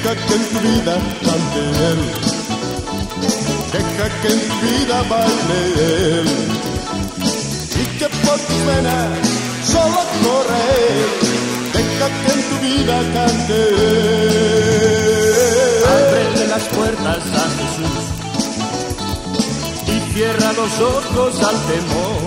Deja que en tu vida cante Él. Deja que en tu vida baile Él. Y que por tus venas solo corre Él. Deja que en tu vida cante Él. Ábrele las puertas a Jesús y cierra los ojos al temor.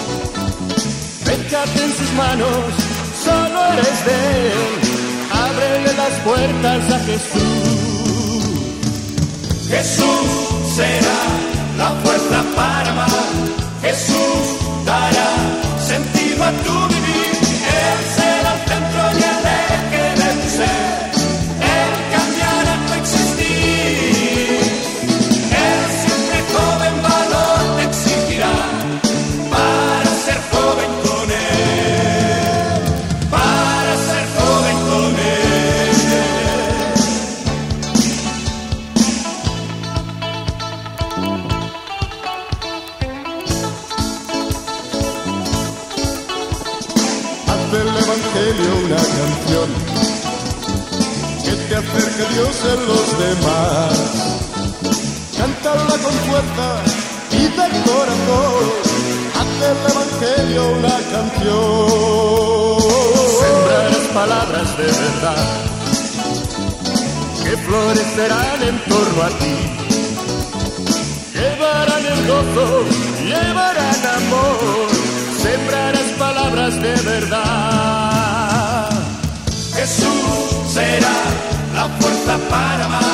Déjate en sus manos, solo eres de Él. Ábrele las puertas a Jesús. Jesús será la fuerza para amar. Jesús dará sentido a tu vivir. Él será el centro y el eje de tu ser. Él cambiará tu existir. Él siempre joven valor te exigirá para ser joven con Él. Para ser joven con Él. Del Evangelio una canción que te acerque a Dios en los demás. Cántala con fuerza y de corazón. Haz del Evangelio una canción. Sembrarás palabras de verdad que florecerán en torno a ti. Llevarán el gozo, llevarán amor. Sembrarás palabras de verdad. Jesús será la fuerza para amar.